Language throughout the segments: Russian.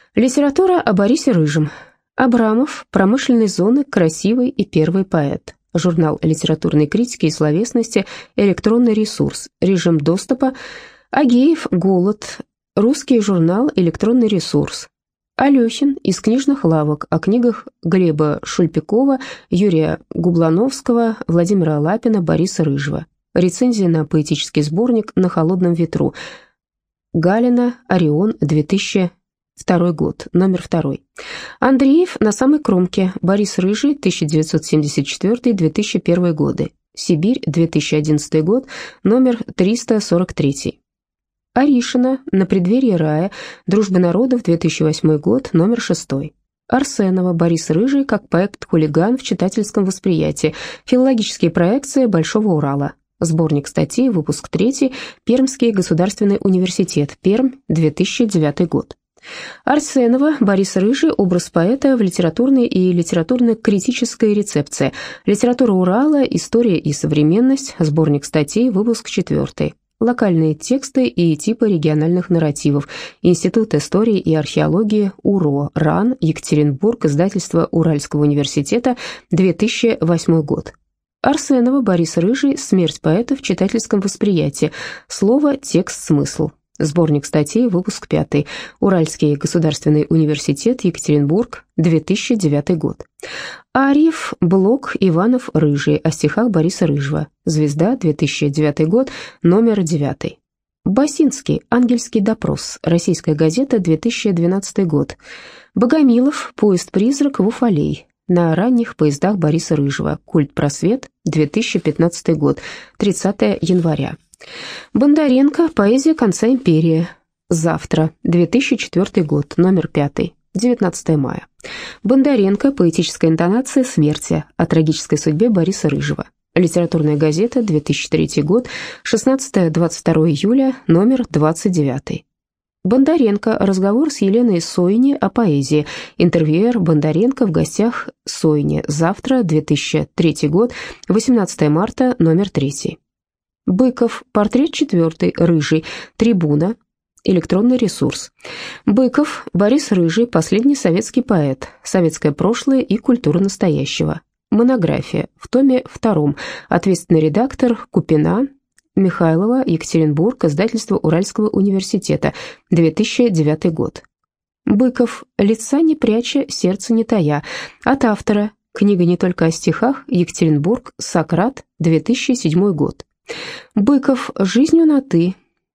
Литература о Борисе Рыжем. Абрамов, промышленной зоны, красивый и первый поэт. Журнал литературной критики и словесности, электронный ресурс, режим доступа. Агеев, голод, русский журнал, электронный ресурс. Алехин из книжных лавок о книгах Глеба Шульпикова, Юрия Гублановского, Владимира Лапина, Бориса Рыжего. Рецензия на поэтический сборник «На холодном ветру». Галина, Орион, 2002 год, номер 2. Андреев «На самой кромке», Борис Рыжий, 1974-2001 годы. Сибирь, 2011 год, номер 343. Аришина «На преддверии рая», Дружба народов, 2008 год, номер 6. Арсенова, Борис Рыжий, как поэт-хулиган в читательском восприятии. Филологические проекции Большого Урала. Сборник статей, выпуск 3, Пермский государственный университет, Пермь, 2009 год. Арсенова, Борис Рыжий, образ поэта в литературной и литературно-критической рецепции. Литература Урала, история и современность, сборник статей, выпуск 4. Локальные тексты и типы региональных нарративов. Институт истории и археологии УРО, РАН, Екатеринбург, издательство Уральского университета, 2008 год. Арсенова, Борис Рыжий, «Смерть поэта в читательском восприятии». Слово, текст, смысл. Сборник статей, выпуск 5. Уральский государственный университет, Екатеринбург, 2009 год. Арьев, Блок, Иванов, Рыжий, о стихах Бориса Рыжего. Звезда, 2009 год, номер 9. Басинский, Ангельский допрос. Российская газета, 2012 год. Богомилов, Поезд-призрак в Уфалей. На ранних поездах Бориса Рыжего. Культ-просвет, 2015 год, 30 января. Бондаренко, Поэзия конца империи. Завтра, 2004 год, номер 5, 19 мая. Бондаренко, поэтическая интонация смерти, о трагической судьбе Бориса Рыжего. Литературная газета, 2003 год, 16-22 июля, номер 29. Бондаренко, разговор с Еленой Сойни о поэзии. Интервьюер Бондаренко в гостях Сойни. Завтра, 2003 год, 18 марта, номер 3. Быков, портрет 4, Рыжий, Трибуна, электронный ресурс. Быков, Борис Рыжий, последний советский поэт, советское прошлое и культура настоящего. Монография, в томе 2, ответственный редактор Купина, Михайлова, Екатеринбург, издательство Уральского университета, 2009 год. Быков, лица не пряча, сердце не тая, от автора, книга не только о стихах, Екатеринбург, Сократ, 2007 год. Быков, жизнью на «ты».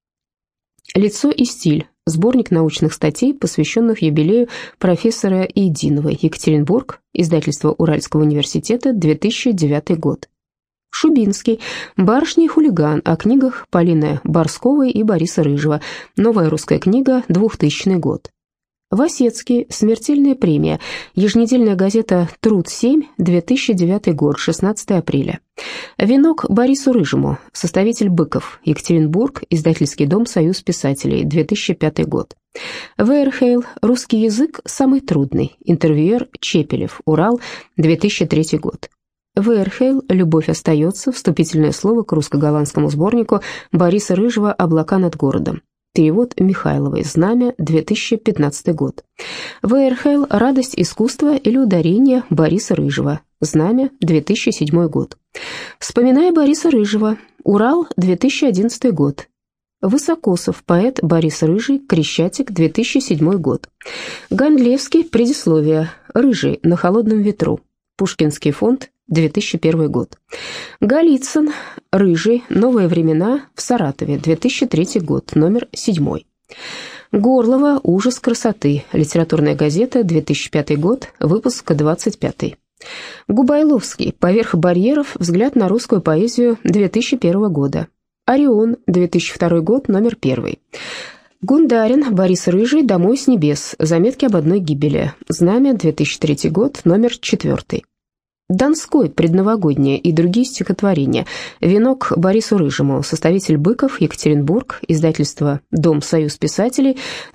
Лицо и стиль. Сборник научных статей, посвященных юбилею профессора Идиновой. Екатеринбург. Издательство Уральского университета. 2009 год. Шубинский. Барышня и хулиган. О книгах Полины Борсковой и Бориса Рыжего. Новая русская книга. 2000 год. Васецкий. Смертельная премия. Еженедельная газета «Труд-7», 2009 год, 16 апреля. Венок Борису Рыжему. Составитель Быков. Екатеринбург. Издательский дом «Союз писателей», 2005 год. Вейерхейл. Русский язык самый трудный. Интервьюер Чепелев. Урал, 2003 год. Вейерхейл. Любовь остается. Вступительное слово к русско-голландскому сборнику Бориса Рыжего «Облака над городом». Перевод Михайловой. Знамя, 2015 год. Вейерхейл. Радость искусства или ударение Бориса Рыжего. Знамя, 2007 год. Вспоминая Бориса Рыжего. Урал, 2011 год. Высокосов. Поэт Борис Рыжий. Крещатик, 2007 год. Гондлевский. Предисловие. Рыжий. На холодном ветру. Пушкинский фонд, 2001 год. Голицын, Рыжий, новые времена в Саратове, 2003 год, номер 7. Горлова, ужас красоты, литературная газета, 2005 год, выпуск 25. Губайловский, поверх барьеров, взгляд на русскую поэзию, 2001 года. Орион, 2002 год, номер 1. Гундарин, Борис Рыжий, «Домой с небес», заметки об одной гибели, Знамя, 2003 год, номер 4. Донской, предновогоднее и другие стихотворения. Венок Борису Рыжему. Составитель Быков, Екатеринбург. Издательство Дом Союз писателей.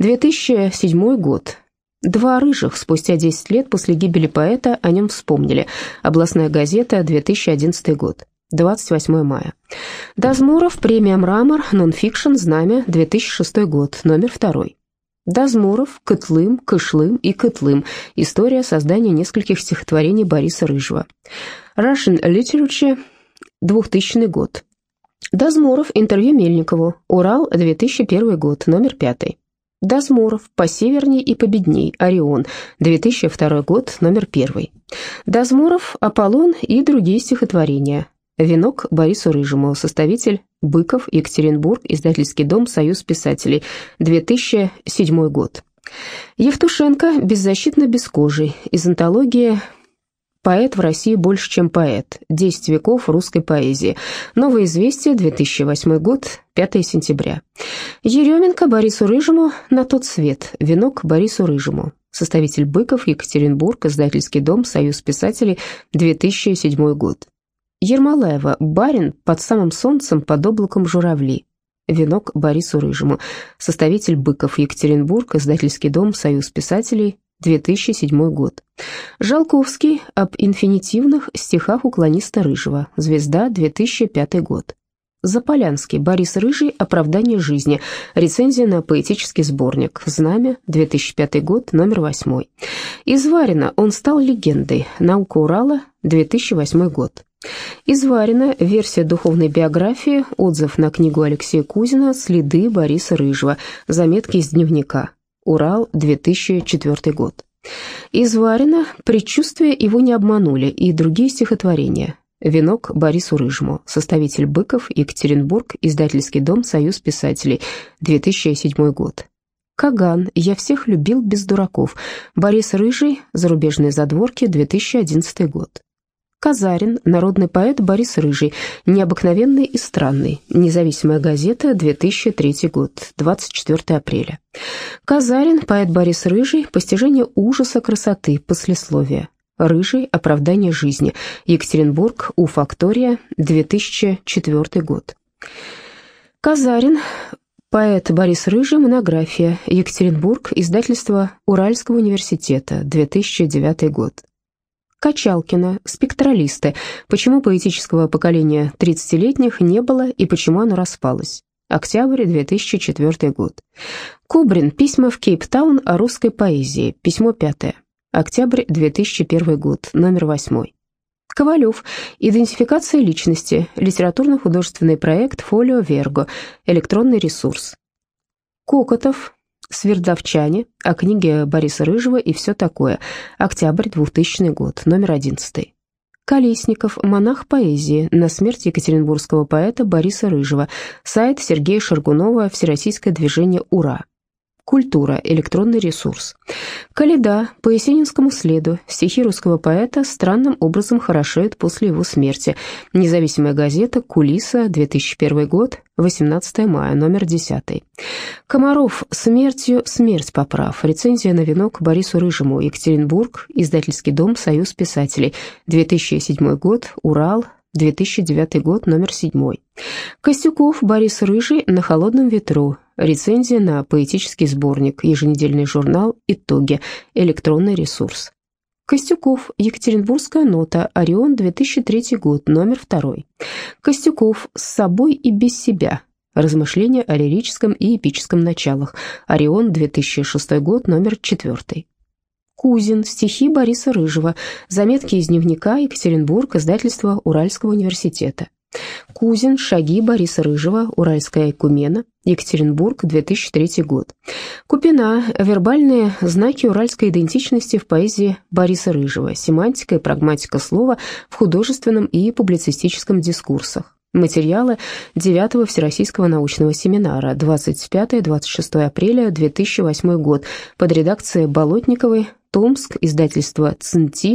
2007 год. Два рыжих. Спустя 10 лет после гибели поэта о нем вспомнили. Областная газета. 2011 год. 28 мая. Дазмуров. Премия «Мрамор». Нонфикшн. Знамя. 2006 год. Номер 2. Дозморов, Кытлым, Кышлым и Кытлым. История создания нескольких стихотворений Бориса Рыжего. Russian Literature, 2000 год. Дозморов, интервью Мельникову. Урал, 2001 год, номер 5. Дозморов, «Посеверней и победней», Орион, 2002 год, номер 1. Дозморов, Аполлон и другие стихотворения. Венок Борису Рыжему, составитель Быков, Екатеринбург, издательский дом «Союз писателей», 2007 год. Евтушенко, «Беззащитно бескожий», из антологии «Поэт в России больше, чем поэт. 10 веков русской поэзии». Новое известие, 2008 год, 5 сентября. Еременко Борису Рыжему «На тот свет». Венок Борису Рыжему. Составитель Быков, Екатеринбург, издательский дом «Союз писателей», 2007 год. Ермолаева «Барин под самым солнцем, под облаком журавли». Венок Борису Рыжему. Составитель Быков, Екатеринбург, издательский дом «Союз писателей», 2007 год. Жалковский об инфинитивных стихах уклониста Рыжего. Звезда, 2005 год. Заполянский Борис Рыжий «Оправдание жизни». Рецензия на поэтический сборник. Знамя, 2005 год, номер 8. Изварина «Он стал легендой». Наука Урала, 2008 год. Изварина, версия духовной биографии, отзыв на книгу Алексея Кузина «Следы Бориса Рыжего», заметки из дневника. Урал, 2004 год. Изварина, «Предчувствия его не обманули» и другие стихотворения. Венок Борису Рыжему. Составитель Быков, Екатеринбург, издательский дом «Союз писателей», 2007 год. Каган, «Я всех любил без дураков». Борис Рыжий, зарубежные задворки, 2011 год. Казарин, народный поэт Борис Рыжий, необыкновенный и странный. Независимая газета, 2003 год, 24 апреля. Казарин, поэт Борис Рыжий, постижение ужаса красоты, послесловие. Рыжий, оправдание жизни. Екатеринбург, У-фактория, 2004 год. Казарин, поэт Борис Рыжий, монография. Екатеринбург, издательство Уральского университета, 2009 год. Качалкина, спектралисты. Почему поэтического поколения 30-летних не было и почему оно распалось. Октябрь, 2004 год. Кубрин, письма в Кейптаун о русской поэзии. Письмо 5. Октябрь, 2001 год, номер 8. Ковалев, идентификация личности. Литературно-художественный проект «Фолио Верго», электронный ресурс. Кокотов, Свердловчане, о книге Бориса Рыжего и все такое. Октябрь, 2000 год, номер 11. Колесников, монах поэзии, на смерть екатеринбургского поэта Бориса Рыжего. Сайт Сергея Шаргунова, Всероссийское движение «Ура». Культура, электронный ресурс. Коляда, по Есенинскому следу. Стихи русского поэта странным образом хорошеют после его смерти. Независимая газета «Кулиса», 2001 год, 18 мая, номер 10. Комаров, смертью смерть поправ. Рецензия на венок Борису Рыжему. Екатеринбург, издательский дом «Союз писателей», 2007 год, Урал, 2009 год, номер 7. Костюков Борис Рыжий на холодном ветру. Рецензия на поэтический сборник. Еженедельный журнал «Итоги», электронный ресурс. Костюков, Екатеринбургская нота, Орион, 2003 год, номер 2. Костюков, с собой и без себя. Размышления о лирическом и эпическом началах. Орион, 2006 год, номер 4. Кузин, стихи Бориса Рыжего, заметки из дневника, Екатеринбург, издательство Уральского университета. Кузин, шаги Бориса Рыжего, Уральская айкумена, Екатеринбург, 2003 год. Купина, вербальные знаки уральской идентичности в поэзии Бориса Рыжего, семантика и прагматика слова в художественном и публицистическом дискурсах. Материалы 9-го Всероссийского научного семинара, 25-26 апреля 2008 год, под редакцией Болотниковой, Томск, издательство ЦНТИ,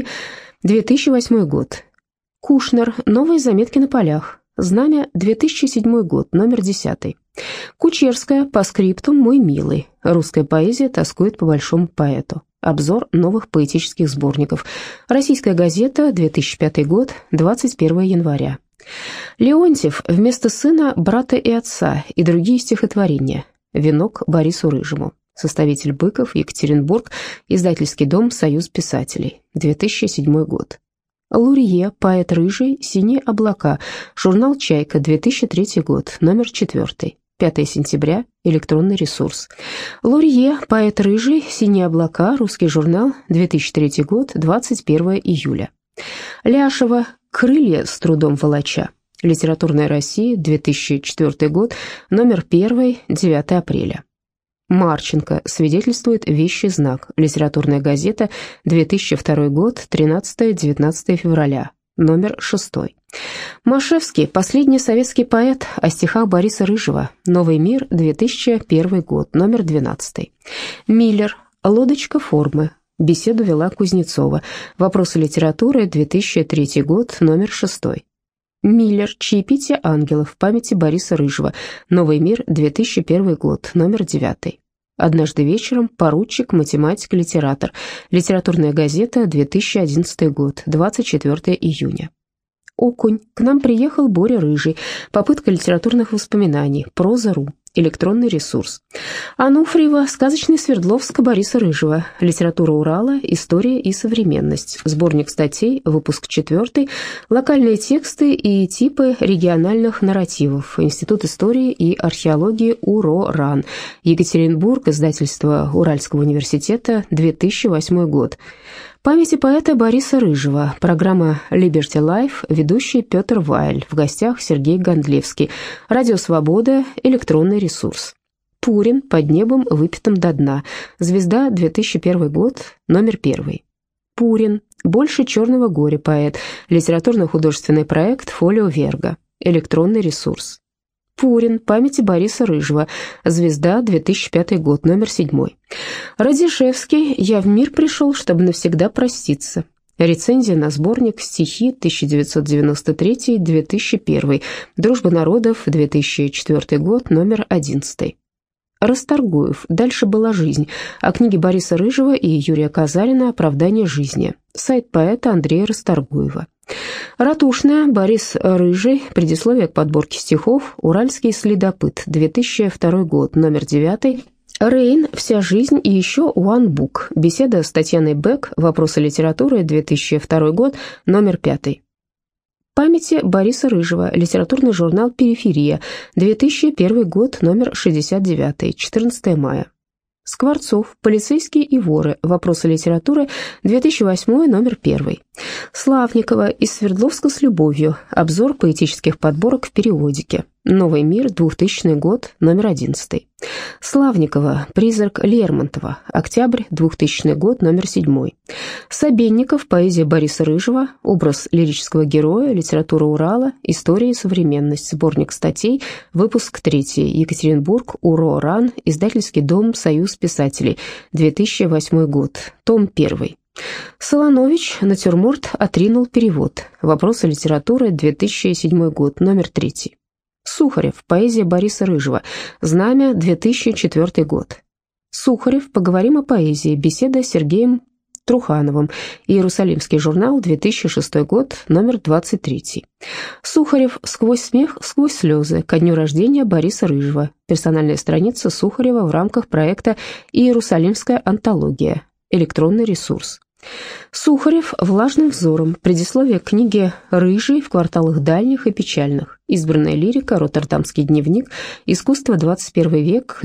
2008 год. Кушнер, новые заметки на полях, Знамя, 2007 год, номер 10. Кучерская, по скриптум «Мой милый». Русская поэзия тоскует по большому поэту. Обзор новых поэтических сборников. Российская газета, 2005 год, 21 января. Леонтьев, вместо сына, брата и отца, и другие стихотворения. Венок Борису Рыжему. Составитель Быков, Екатеринбург, издательский дом «Союз писателей», 2007 год. Лурье, поэт Рыжий, «Синие облака», журнал «Чайка», 2003 год, номер 4. 5 сентября, электронный ресурс. Лурье, поэт рыжий, «Синие облака», русский журнал, 2003 год, 21 июля. Ляшева, «Крылья с трудом волоча», Литературная Россия, 2004 год, номер 1, 9 апреля. Марченко, «Свидетельствует вещий знак», Литературная газета, 2002 год, 13-19 февраля, номер 6. Машевский, «Последний советский поэт», о стихах Бориса Рыжего, Новый мир, 2001 год, номер 12. Миллер, «Лодочка формы», беседу вела Кузнецова, Вопросы литературы, 2003 год, номер 6. Миллер, «Чаепитие ангелов», памяти Бориса Рыжего, Новый мир, 2001 год, номер 9. Однажды вечером, поручик, математик, литератор, Литературная газета, 2011 год, 24 июня. Окунь, к нам приехал Боря Рыжий, попытка литературных воспоминаний, проза.ру, электронный ресурс. Ануфриева, сказочный Свердловск Бориса Рыжего, Литература Урала, история и современность, сборник статей, выпуск 4, локальные тексты и типы региональных нарративов, Институт истории и археологии УРО-РАН, Екатеринбург, издательство Уральского университета, 2008 год. Памяти поэта Бориса Рыжего, программа Liberty Life, ведущий Петр Вайль, в гостях Сергей Гондлевский, Радио Свобода, электронный ресурс. Пурин, «Под небом, выпитым до дна», Звезда, 2001 год, номер 1. Пурин, «Больше черного горя» поэт, литературно-художественный проект «Фолио Верго», электронный ресурс. Пурин, памяти Бориса Рыжего, Звезда, 2005 год, номер 7. Радишевский, «Я в мир пришел, чтобы навсегда проститься». Рецензия на сборник «Стихи», 1993-2001, «Дружба народов», 2004 год, номер 11. Расторгуев, «Дальше была жизнь», о книге Бориса Рыжего и Юрия Казарина «Оправдание жизни», сайт поэта Андрея Расторгуева. Ратушная, Борис Рыжий, предисловие к подборке стихов, «Уральский следопыт», 2002 год, номер 9. Рейн, «Вся жизнь» и еще «One Book», беседа с Татьяной Бек, «Вопросы литературы», 2002 год, номер 5. Памяти Бориса Рыжего, литературный журнал «Периферия», 2001 год, номер 69, 14 мая. Скворцов, «Полицейские и воры», «Вопросы литературы», 2008, номер 1. Славникова, «Из Свердловска с любовью», обзор поэтических подборок в периодике, «Новый мир», 2000 год, номер 11. Славникова, «Призрак Лермонтова», октябрь, 2000 год, номер 7. Собенников, «Поэзия Бориса Рыжего», образ лирического героя, литература Урала, история и современность, сборник статей, выпуск 3, Екатеринбург, УРО-РАН, издательский дом «Союз писателей», 2008 год, том 1. Солонович, «Натюрморт отринул перевод», «Вопросы литературы», 2007 год, номер 3. Сухарев, «Поэзия Бориса Рыжего», «Знамя», 2004 год. Сухарев, «Поговорим о поэзии», беседа с Сергеем Трухановым, Иерусалимский журнал, 2006 год, номер 23. Сухарев, «Сквозь смех, сквозь слезы», ко дню рождения Бориса Рыжего, персональная страница Сухарева в рамках проекта «Иерусалимская антология», электронный ресурс. Сухарев, «Влажным взором», предисловие к книге «Рыжий в кварталах дальних и печальных», избранная лирика, Роттердамский дневник, искусство 21 век,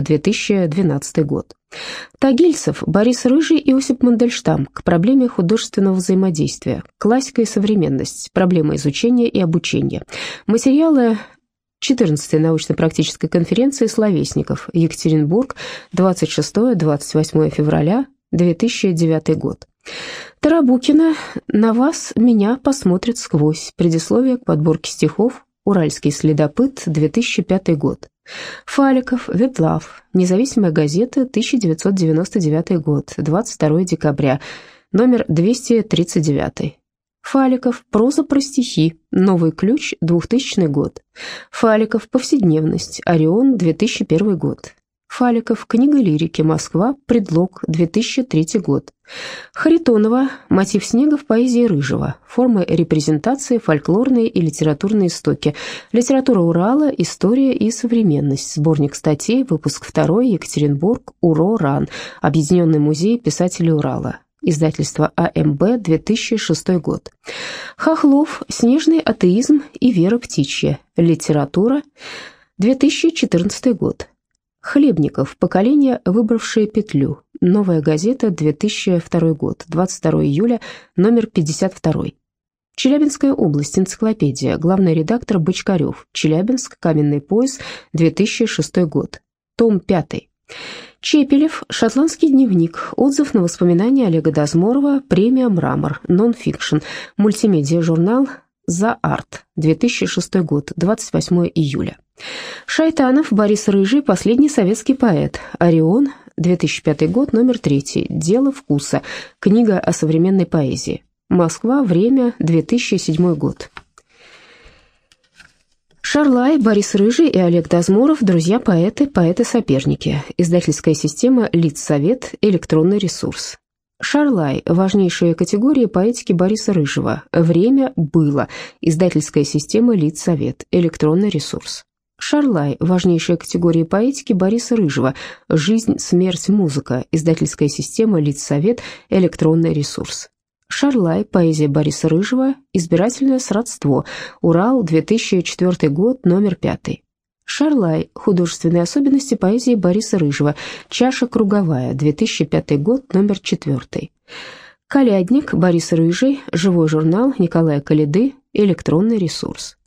2012 год. Тагильцев, Борис Рыжий и Осип Мандельштам, к проблеме художественного взаимодействия, классика и современность, проблема изучения и обучения. Материалы 14-й научно-практической конференции словесников, Екатеринбург, 26-28 февраля, 2009 год. Тарабукина, «На вас, меня посмотрят сквозь», предисловие к подборке стихов, «Уральский следопыт», 2005 год. Фаликов, Ветлав, «Независимая газета», 1999 год, 22 декабря, номер 239. Фаликов, «Проза про стихи», «Новый ключ», 2000 год. Фаликов, «Повседневность», «Орион», 2001 год. Фаликов, «Книга лирики. Москва. Предлог», 2003 год. Харитонова, «Мотив снега в поэзии Рыжего. Формы репрезентации, фольклорные и литературные истоки. Литература Урала. История и современность». Сборник статей, выпуск 2, Екатеринбург, УРО-РАН. Объединенный музей писателей Урала. Издательство АМБ, 2006 год. Хохлов, «Снежный атеизм и вера птичья. Литература». 2014 год. Хлебников. Поколение, выбравшее петлю. Новая газета, 2002 год. 22 июля, номер 52. Челябинская область. Энциклопедия. Главный редактор Бочкарев. Челябинск. Каменный пояс. 2006 год. Том 5. Чепелев. Шотландский дневник. Отзыв на воспоминания Олега Дозморова. Премия «Мрамор». Нон-фикшн. Мультимедиа-журнал «За арт». 2006 год. 28 июля. Шайтанов. Борис Рыжий. Последний советский поэт. «Орион». 2005 год. Номер 3. «Дело вкуса». Книга о современной поэзии. Москва. Время. 2007 год. Шарлай, Борис Рыжий и Олег Дозморов. Друзья-поэты, поэты-соперники. Издательская система «Литсовет», электронный ресурс. Шарлай. Важнейшие категории поэтики Бориса Рыжего. Время. Было. Издательская система «Литсовет», электронный ресурс. Шарлай. Важнейшие категории поэтики Бориса Рыжего. Жизнь, смерть, музыка. Издательская система «Литсовет», электронный ресурс. Шарлай. Поэзия Бориса Рыжего. Избирательное сродство. Урал. 2004 год. Номер 5. Шарлай. Художественные особенности поэзии Бориса Рыжего. Чаша круговая. 2005 год. Номер 4. Колядник. Борис Рыжий. Живой журнал Николая Коляды. Электронный ресурс.